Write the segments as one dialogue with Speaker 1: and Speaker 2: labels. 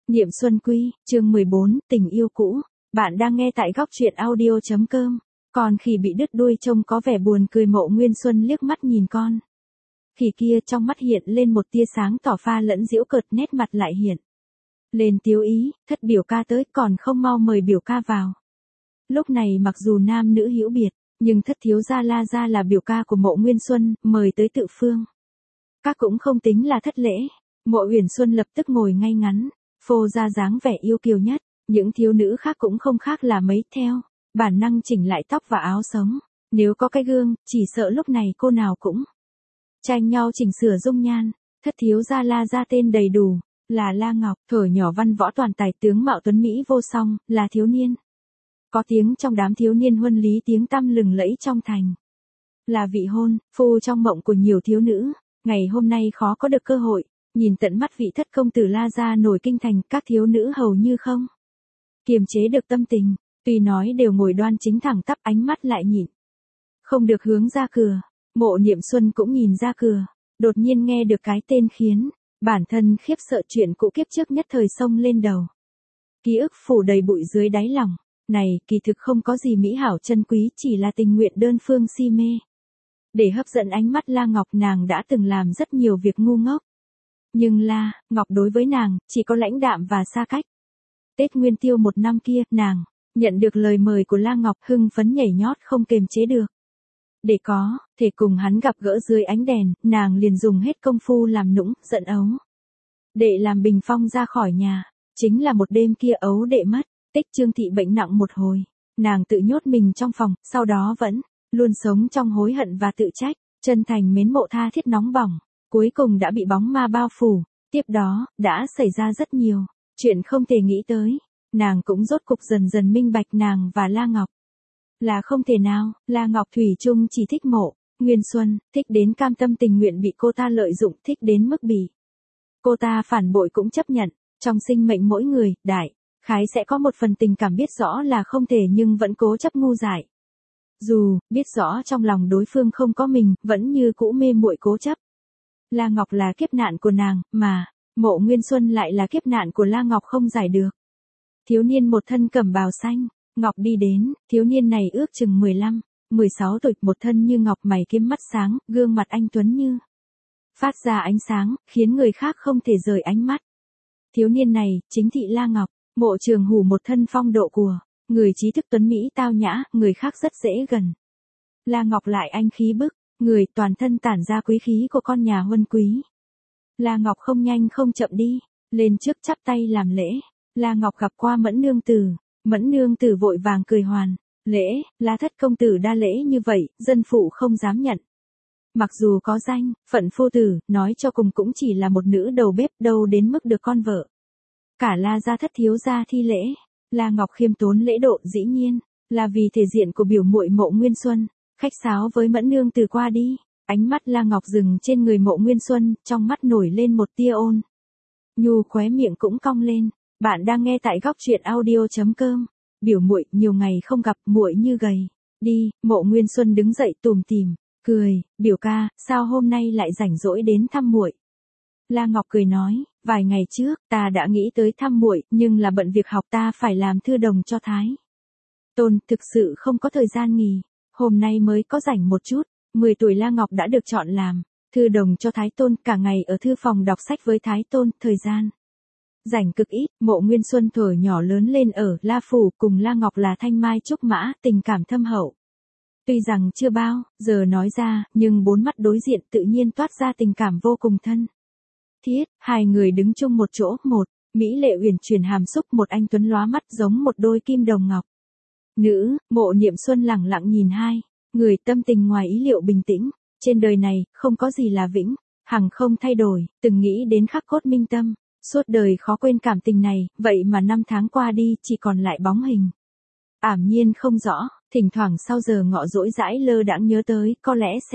Speaker 1: Niệm Xuân Quy, chương 14, tình yêu cũ. Bạn đang nghe tại góc truyện audio.com. Còn khỉ bị đứt đuôi trông có vẻ buồn cười. Mộ Nguyên Xuân liếc mắt nhìn con khỉ kia, trong mắt hiện lên một tia sáng tỏ pha lẫn giễu cợt, nét mặt lại hiện lên tiếu ý. Thất biểu ca tới, còn không mau mời biểu ca vào. Lúc này mặc dù nam nữ hữu biệt, nhưng thất thiếu gia La gia là biểu ca của Mộ Nguyên Xuân, mời tới tự phương. Các cũng không tính là thất lễ. Mộ Uyển Xuân lập tức ngồi ngay ngắn, phô ra dáng vẻ yêu kiều nhất. Những thiếu nữ khác cũng không khác là mấy, theo bản năng chỉnh lại tóc và áo sống. Nếu có cái gương, chỉ sợ lúc này cô nào cũng tranh nhau chỉnh sửa dung nhan. Thất thiếu gia La gia tên đầy đủ là La Ngọc, thuở nhỏ văn võ toàn tài, tướng mạo tuấn mỹ vô song, là thiếu niên có tiếng trong đám thiếu niên huân lý, tiếng tăm lừng lẫy trong thành. Là vị hôn phu trong mộng của nhiều thiếu nữ. Ngày hôm nay khó có được cơ hội nhìn tận mắt vị thất công tử La gia nổi kinh thành. Các thiếu nữ hầu như không kiềm chế được tâm tình, tuy nói đều ngồi đoan chính thẳng tắp, ánh mắt lại nhịn không được hướng ra cửa. Mộ Niệm Xuân cũng nhìn ra cửa, đột nhiên nghe được cái tên khiến bản thân khiếp sợ. Chuyện cũ kiếp trước nhất thời xông lên đầu, ký ức phủ đầy bụi dưới đáy lòng. Này kỳ thực không có gì mỹ hảo chân quý, chỉ là tình nguyện đơn phương si mê. Để hấp dẫn ánh mắt La Ngọc, nàng đã từng làm rất nhiều việc ngu ngốc. Nhưng La Ngọc đối với nàng chỉ có lãnh đạm và xa cách. Tết Nguyên Tiêu một năm kia, nàng nhận được lời mời của La Ngọc, hưng phấn nhảy nhót không kềm chế được. Để có thể cùng hắn gặp gỡ dưới ánh đèn, nàng liền dùng hết công phu làm nũng, giận ấu đệ làm bình phong ra khỏi nhà. Chính là một đêm kia ấu đệ mất tích, Trương thị bệnh nặng một hồi, nàng tự nhốt mình trong phòng, sau đó vẫn luôn sống trong hối hận và tự trách. Chân thành mến mộ tha thiết nóng bỏng, cuối cùng đã bị bóng ma bao phủ. Tiếp đó đã xảy ra rất nhiều chuyện không thể nghĩ tới. Nàng cũng rốt cục dần dần minh bạch, nàng và La Ngọc là không thể nào. La Ngọc thủy chung chỉ thích Mộ Nguyên Xuân, thích đến cam tâm tình nguyện bị cô ta lợi dụng, thích đến mức bị cô ta phản bội cũng chấp nhận. Trong sinh mệnh mỗi người, đại khái sẽ có một phần tình cảm biết rõ là không thể nhưng vẫn cố chấp ngu dại. Dù biết rõ trong lòng đối phương không có mình, vẫn như cũ mê muội cố chấp. La Ngọc là kiếp nạn của nàng, mà Mộ Nguyên Xuân lại là kiếp nạn của La Ngọc không giải được. Thiếu niên một thân cẩm bào xanh ngọc đi đến. Thiếu niên này ước chừng 15, 16 tuổi, một thân như ngọc, mày kiếm mắt sáng, gương mặt anh tuấn như phát ra ánh sáng, khiến người khác không thể rời ánh mắt. Thiếu niên này chính thị La Ngọc. Mộ Trường Hủ một thân phong độ của người trí thức tuấn mỹ tao nhã, người khác rất dễ gần. La Ngọc lại anh khí bức người, toàn thân tản ra quý khí của con nhà huân quý. La Ngọc không nhanh không chậm đi lên trước chắp tay làm lễ. La Ngọc gặp qua Mẫn nương tử. Mẫn nương tử vội vàng cười hoàn lễ. La thất công tử đa lễ như vậy, dân phụ không dám nhận. Mặc dù có danh phận phu tử, nói cho cùng cũng chỉ là một nữ đầu bếp, đâu đến mức được con vợ cả La gia thất thiếu gia thi lễ. La Ngọc khiêm tốn lễ độ, dĩ nhiên là vì thể diện của biểu muội Mộ Nguyên Xuân. Khách sáo với Mẫn nương tử qua đi. Ánh mắt La Ngọc dừng trên người Mộ Nguyên Xuân, trong mắt nổi lên một tia ôn nhu, khóe miệng cũng cong lên. Bạn đang nghe tại góc truyện audio.com. Biểu muội, nhiều ngày không gặp, muội như gầy đi. Mộ Nguyên Xuân đứng dậy tủm tỉm cười, biểu ca, sao hôm nay lại rảnh rỗi đến thăm muội? La Ngọc cười nói, vài ngày trước ta đã nghĩ tới thăm muội, nhưng là bận việc học, ta phải làm thư đồng cho Thái Tôn, thực sự không có thời gian nghỉ. Hôm nay mới có rảnh một chút. 10 tuổi La Ngọc đã được chọn làm thư đồng cho Thái Tôn, cả ngày ở thư phòng đọc sách với Thái Tôn, thời gian rảnh cực ít. Mộ Nguyên Xuân thuở nhỏ lớn lên ở La Phủ, cùng La Ngọc là thanh mai trúc mã, tình cảm thâm hậu. Tuy rằng chưa bao giờ nói ra, nhưng bốn mắt đối diện tự nhiên toát ra tình cảm vô cùng thân thiết. Hai người đứng chung một chỗ, một mỹ lệ uyển chuyển hàm xúc, một anh tuấn lóa mắt giống một đôi kim đồng ngọc. Nữ. Mộ Niệm Xuân lẳng lặng nhìn hai người, tâm tình ngoài ý liệu bình tĩnh. Trên đời này không có gì là vĩnh hằng không thay đổi, từng nghĩ đến khắc cốt minh tâm, suốt đời khó quên cảm tình này. Vậy mà năm tháng qua đi, chỉ còn lại bóng hình ảm nhiên không rõ. Thỉnh thoảng sau giờ ngọ rỗi rãi lơ đãng nhớ tới, có lẽ sẽ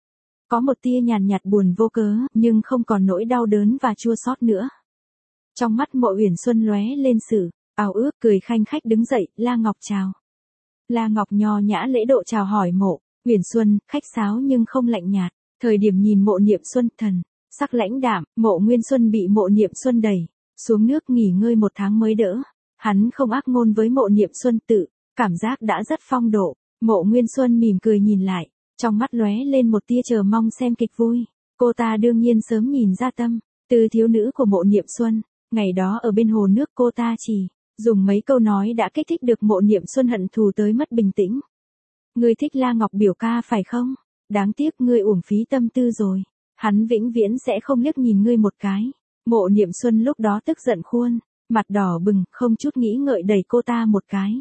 Speaker 1: có một tia nhàn nhạt buồn vô cớ, nhưng không còn nỗi đau đớn và chua xót nữa. Trong mắt Mộ Uyển Xuân lóe lên sự ao ước, cười khanh khách đứng dậy. La Ngọc chào. La Ngọc nho nhã lễ độ chào hỏi Mộ Uyển Xuân, khách sáo nhưng không lạnh nhạt. Thời điểm nhìn Mộ Niệm Xuân, thần sắc lãnh đạm, Mộ Nguyên Xuân bị Mộ Niệm Xuân đẩy xuống nước nghỉ ngơi 1 tháng mới đỡ. Hắn không ác ngôn với Mộ Niệm Xuân tự, cảm giác đã rất phong độ. Mộ Nguyên Xuân mỉm cười nhìn lại, trong mắt lóe lên một tia chờ mong xem kịch vui. Cô ta đương nhiên sớm nhìn ra tâm tư thiếu nữ của Mộ Niệm Xuân. Ngày đó ở bên hồ nước cô ta chỉ dùng mấy câu nói đã kích thích được Mộ Niệm Xuân hận thù tới mất bình tĩnh. Ngươi thích La Ngọc biểu ca phải không? Đáng tiếc ngươi uổng phí tâm tư rồi. Hắn vĩnh viễn sẽ không liếc nhìn ngươi một cái. Mộ Niệm Xuân lúc đó tức giận khuôn, mặt đỏ bừng, không chút nghĩ ngợi đẩy cô ta một cái.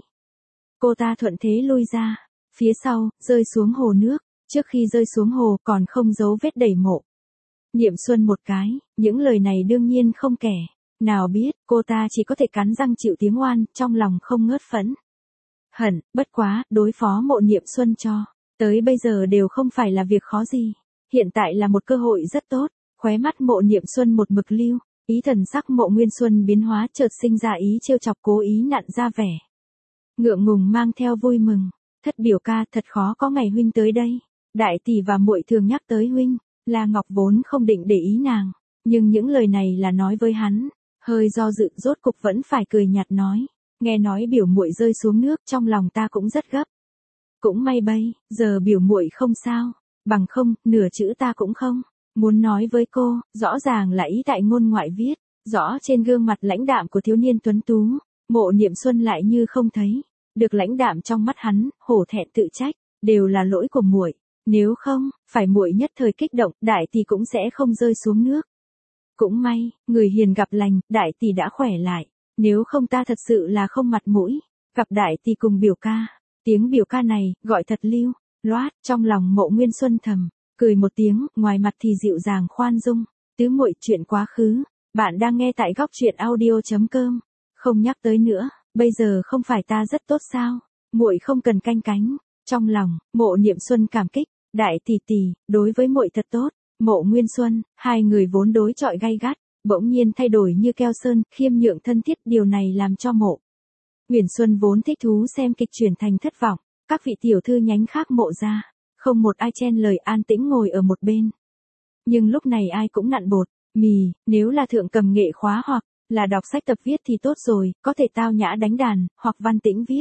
Speaker 1: Cô ta thuận thế lui ra, phía sau, rơi xuống hồ nước. Trước khi rơi xuống hồ còn không giấu vết đẩy Mộ Niệm Xuân một cái. Những lời này đương nhiên không kể. Nào biết, cô ta chỉ có thể cắn răng chịu tiếng oan, trong lòng không ngớt phẫn hận. Bất quá, đối phó Mộ Niệm Xuân cho tới bây giờ đều không phải là việc khó gì. Hiện tại là một cơ hội rất tốt. Khóe mắt Mộ Niệm Xuân một mực lưu, ý thần sắc Mộ Nguyên Xuân biến hóa, chợt sinh ra ý trêu chọc, cố ý nặn ra vẻ ngượng ngùng mang theo vui mừng. Thất biểu ca, thật khó có ngày huynh tới đây. Đại tỷ và muội thường nhắc tới huynh. La Ngọc vốn không định để ý nàng, nhưng những lời này là nói với hắn. Hơi do dự, rốt cục vẫn phải cười nhạt nói, nghe nói biểu muội rơi xuống nước, trong lòng ta cũng rất gấp. Cũng may bây giờ biểu muội không sao, bằng không, nửa chữ ta cũng không muốn nói với cô. Rõ ràng là ý tại ngôn ngoại viết, rõ trên gương mặt lãnh đạm của thiếu niên tuấn tú. Mộ Niệm Xuân lại như không thấy được lãnh đạm trong mắt hắn, hổ thẹn tự trách, đều là lỗi của muội, nếu không phải muội nhất thời kích động, đại tỷ cũng sẽ không rơi xuống nước. Cũng may, người hiền gặp lành, đại tỷ đã khỏe lại, nếu không ta thật sự là không mặt mũi gặp đại tỷ cùng biểu ca. Tiếng biểu ca này gọi thật lưu loát. Trong lòng Mộ Nguyên Xuân thầm cười một tiếng, ngoài mặt thì dịu dàng khoan dung. Tứ muội, chuyện quá khứ, bạn đang nghe tại góc truyện audio.com. Không nhắc tới nữa, bây giờ không phải ta rất tốt sao? Muội không cần canh cánh. Trong lòng Mộ Niệm Xuân cảm kích, đại tỷ tỷ đối với muội thật tốt. Mộ Nguyên Xuân, hai người vốn đối chọi gay gắt, bỗng nhiên thay đổi như keo sơn, khiêm nhượng thân thiết. Điều này làm cho Mộ Uyển Xuân vốn thích thú xem kịch chuyển thành thất vọng. Các vị tiểu thư nhánh khác Mộ gia, không một ai chen lời, an tĩnh ngồi ở một bên. Nhưng lúc này ai cũng nặn bột mì, nếu là thượng cầm nghệ khóa hoặc là đọc sách tập viết thì tốt rồi, có thể tao nhã đánh đàn, hoặc văn tĩnh viết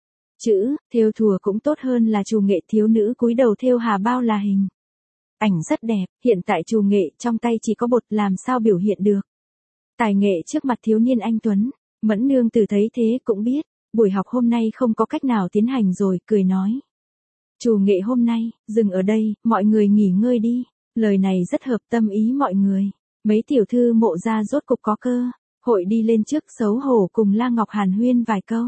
Speaker 1: chữ, thêu thùa cũng tốt hơn là trù nghệ thiếu nữ cúi đầu thêu hà bao là hình ảnh rất đẹp. Hiện tại trù nghệ trong tay chỉ có bột, làm sao biểu hiện được tài nghệ trước mặt thiếu niên anh tuấn. Mẫn nương tử thấy thế cũng biết buổi học hôm nay không có cách nào tiến hành rồi, cười nói, trù nghệ hôm nay dừng ở đây, mọi người nghỉ ngơi đi. Lời này rất hợp tâm ý mọi người. Mấy tiểu thư Mộ gia rốt cục có cơ hội đi lên trước, xấu hổ cùng La Ngọc hàn huyên vài câu.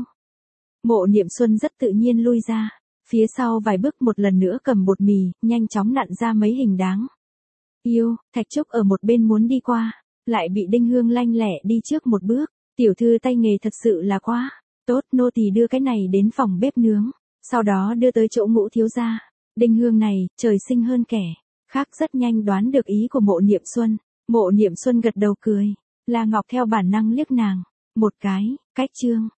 Speaker 1: Mộ Niệm Xuân rất tự nhiên lui ra, phía sau vài bước một lần nữa cầm bột mì, nhanh chóng nặn ra mấy hình đáng yêu. Thạch Trúc ở một bên muốn đi qua, lại bị Đinh Hương lanh lẹ đi trước một bước. Tiểu thư tay nghề thật sự là quá tốt, nô tỳ đưa cái này đến phòng bếp nướng, sau đó đưa tới chỗ Ngũ thiếu gia. Đinh Hương này, trời sinh hơn kẻ khác, rất nhanh đoán được ý của Mộ Niệm Xuân. Mộ Niệm Xuân gật đầu cười. La Ngọc theo bản năng liếc nàng một cái, cách chương